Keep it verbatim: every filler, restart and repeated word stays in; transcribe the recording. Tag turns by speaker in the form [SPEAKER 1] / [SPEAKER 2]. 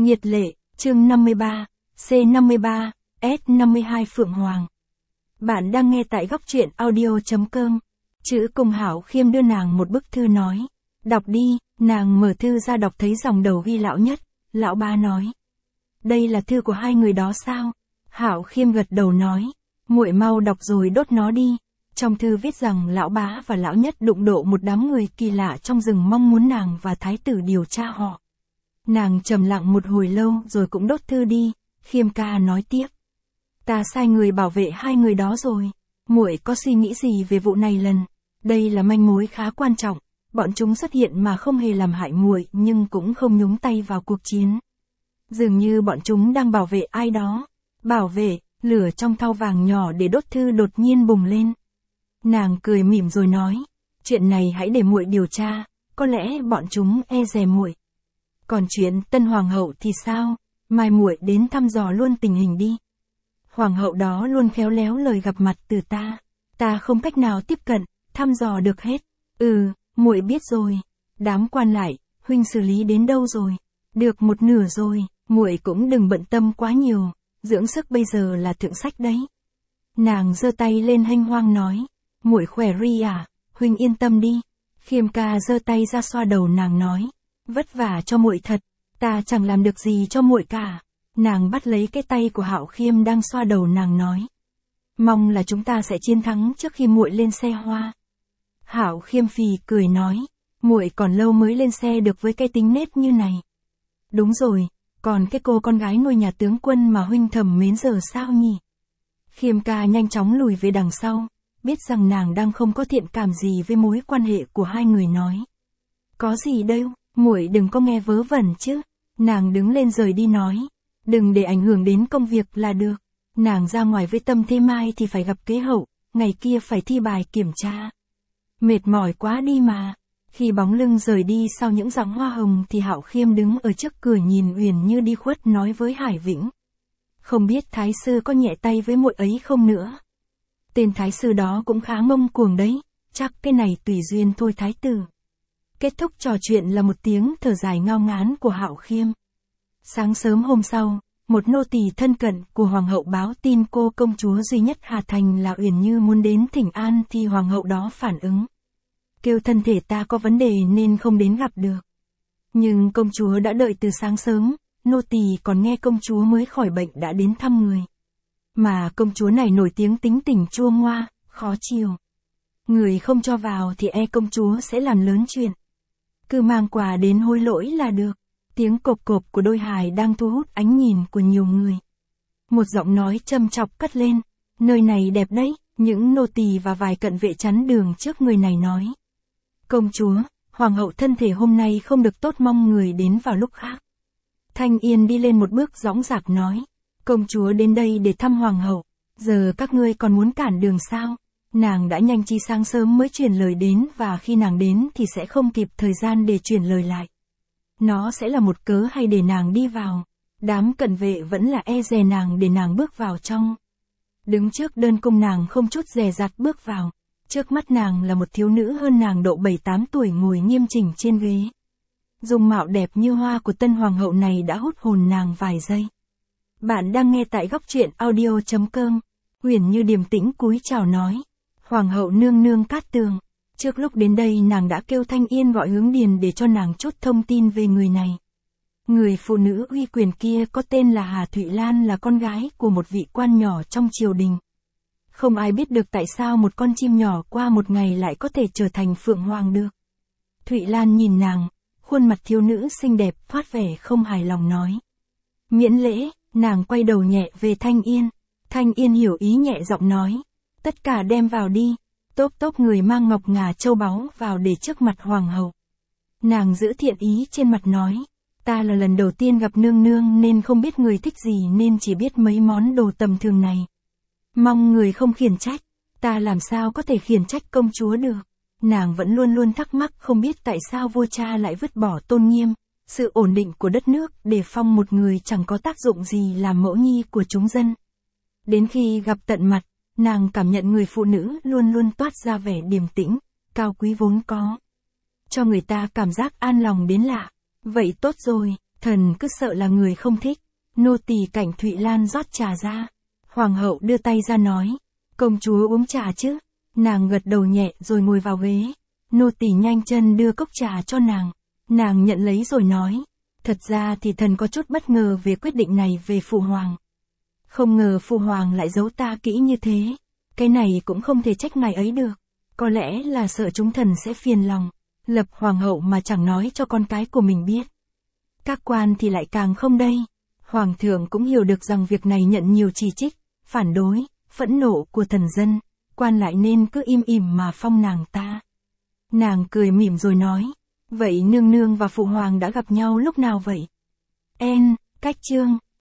[SPEAKER 1] Nhiệt lệ, chương năm mươi ba, C năm mươi ba, S năm mươi hai Phượng Hoàng. Bạn đang nghe tại góc truyện audio.com. Chữ cùng Hảo Khiêm đưa nàng một bức thư nói. Đọc đi, nàng mở thư ra đọc thấy dòng đầu ghi lão nhất, lão ba nói. Đây là thư của hai người đó sao? Hảo Khiêm gật đầu nói. Muội mau đọc rồi đốt nó đi. Trong thư viết rằng lão bá và lão nhất đụng độ một đám người kỳ lạ trong rừng mong muốn nàng và thái tử điều tra họ. Nàng trầm lặng một hồi lâu rồi cũng đốt thư đi. Khiêm ca nói tiếp. Ta sai người bảo vệ hai người đó rồi. Muội có suy nghĩ gì về vụ này lần? Đây là manh mối khá quan trọng. Bọn chúng xuất hiện mà không hề làm hại muội nhưng cũng không nhúng tay vào cuộc chiến. Dường như bọn chúng đang bảo vệ ai đó. Bảo vệ, lửa trong thau vàng nhỏ để đốt thư đột nhiên bùng lên. Nàng cười mỉm rồi nói. Chuyện này hãy để muội điều tra. Có lẽ bọn chúng e dè muội. Còn chuyện tân hoàng hậu thì sao? Mai muội đến thăm dò luôn tình hình đi. Hoàng hậu đó luôn khéo léo lời gặp mặt từ ta. Ta không cách nào tiếp cận, thăm dò được hết. Ừ, muội biết rồi. Đám quan lại, huynh xử lý đến đâu rồi? Được một nửa rồi, muội cũng đừng bận tâm quá nhiều. Dưỡng sức bây giờ là thượng sách đấy. Nàng giơ tay lên hênh hoang nói. Muội khỏe ri à, huynh yên tâm đi. Khiêm ca giơ tay ra xoa đầu nàng nói. Vất vả cho muội thật, ta chẳng làm được gì cho muội cả. Nàng bắt lấy cái tay của Hạo Khiêm đang xoa đầu nàng nói. Mong là chúng ta sẽ chiến thắng trước khi muội lên xe hoa. Hạo Khiêm phì cười nói. Muội còn lâu mới lên xe được với cái tính nết như này. Đúng rồi, còn cái cô con gái nuôi nhà tướng quân mà huynh thầm mến giờ sao nhỉ? Khiêm ca nhanh chóng lùi về đằng sau, biết rằng nàng đang không có thiện cảm gì với mối quan hệ của hai người nói. Có gì đâu, muội đừng có nghe vớ vẩn chứ. Nàng đứng lên rời đi nói. Đừng để ảnh hưởng đến công việc là được. Nàng ra ngoài với tâm thế mai thì phải gặp kế hậu, ngày kia phải thi bài kiểm tra. Mệt mỏi quá đi mà. Khi bóng lưng rời đi sau những dặng hoa hồng thì Hạo Khiêm đứng ở trước cửa nhìn Uyển Như đi khuất nói với Hải Vĩnh. Không biết thái sư có nhẹ tay với muội ấy không nữa. Tên thái sư đó cũng khá ngông cuồng đấy, chắc cái này tùy duyên thôi thái tử. Kết thúc trò chuyện là một tiếng thở dài ngao ngán của Hạo Khiêm. Sáng sớm hôm sau, một nô tỳ thân cận của hoàng hậu báo tin cô công chúa duy nhất Hà Thành là Uyển Như muốn đến thỉnh an thì hoàng hậu đó phản ứng. Kêu thân thể ta có vấn đề nên không đến gặp được. Nhưng công chúa đã đợi từ sáng sớm, nô tỳ còn nghe công chúa mới khỏi bệnh đã đến thăm người. Mà công chúa này nổi tiếng tính tình chua ngoa, khó chiều. Người không cho vào thì e công chúa sẽ làm lớn chuyện. Cứ mang quà đến hối lỗi là được. Tiếng cộp cộp của đôi hài đang thu hút ánh nhìn của nhiều người. Một giọng nói châm chọc cất lên. Nơi này đẹp đấy, những nô tỳ và vài cận vệ chắn đường trước người này nói. Công chúa, hoàng hậu thân thể hôm nay không được tốt mong người đến vào lúc khác. Thanh Yên đi lên một bước dõng dạc nói. Công chúa đến đây để thăm hoàng hậu. Giờ các ngươi còn muốn cản đường sao? Nàng đã nhanh trí sáng sớm mới truyền lời đến và khi nàng đến thì sẽ không kịp thời gian để truyền lời lại. Nó sẽ là một cớ hay để nàng đi vào. Đám cận vệ vẫn là e dè nàng để nàng bước vào trong. Đứng trước đơn cung nàng không chút dè dặt bước vào. Trước mắt nàng là một thiếu nữ hơn nàng độ bảy tám tuổi ngồi nghiêm chỉnh trên ghế. Dung mạo đẹp như hoa của tân hoàng hậu này đã hút hồn nàng vài giây. Bạn đang nghe tại góc truyện audio.com. Uyển Như điềm tĩnh cúi chào nói. Hoàng hậu nương nương Cát Tường. Trước lúc đến đây nàng đã kêu Thanh Yên gọi Hướng Điền để cho nàng chút thông tin về người này. Người phụ nữ uy quyền kia có tên là Hà Thụy Lan là con gái của một vị quan nhỏ trong triều đình. Không ai biết được tại sao một con chim nhỏ qua một ngày lại có thể trở thành Phượng Hoàng được. Thụy Lan nhìn nàng, khuôn mặt thiếu nữ xinh đẹp thoát vẻ không hài lòng nói. Miễn lễ, nàng quay đầu nhẹ về Thanh Yên. Thanh Yên hiểu ý nhẹ giọng nói. Tất cả đem vào đi. Tốp tốp người mang ngọc ngà châu báu vào để trước mặt hoàng hậu. Nàng giữ thiện ý trên mặt nói. Ta là lần đầu tiên gặp nương nương nên không biết người thích gì nên chỉ biết mấy món đồ tầm thường này. Mong người không khiển trách. Ta làm sao có thể khiển trách công chúa được. Nàng vẫn luôn luôn thắc mắc không biết tại sao vua cha lại vứt bỏ tôn nghiêm, sự ổn định của đất nước để phong một người chẳng có tác dụng gì làm mẫu nhi của chúng dân. Đến khi gặp tận mặt, nàng cảm nhận người phụ nữ luôn luôn toát ra vẻ điềm tĩnh, cao quý vốn có. Cho người ta cảm giác an lòng đến lạ. Vậy tốt rồi, Thần cứ sợ là người không thích. Nô tỳ Cảnh Thụy Lan rót trà ra. Hoàng hậu đưa tay ra nói, công chúa uống trà chứ. Nàng gật đầu nhẹ rồi ngồi vào ghế. Nô tỳ nhanh chân đưa cốc trà cho nàng. Nàng nhận lấy rồi nói, thật ra thì thần có chút bất ngờ về quyết định này về phụ hoàng. Không ngờ phụ hoàng lại giấu ta kỹ như thế. Cái này cũng không thể trách ngài ấy được. Có lẽ là sợ chúng thần sẽ phiền lòng. Lập hoàng hậu mà chẳng nói cho con cái của mình biết. Các quan thì lại càng không đây. Hoàng thượng cũng hiểu được rằng việc này nhận nhiều chỉ trích, phản đối, phẫn nộ của thần dân. Quan lại nên cứ im ỉm mà phong nàng ta. Nàng cười mỉm rồi nói, vậy nương nương và phụ hoàng đã gặp nhau lúc nào vậy? En, cách chương.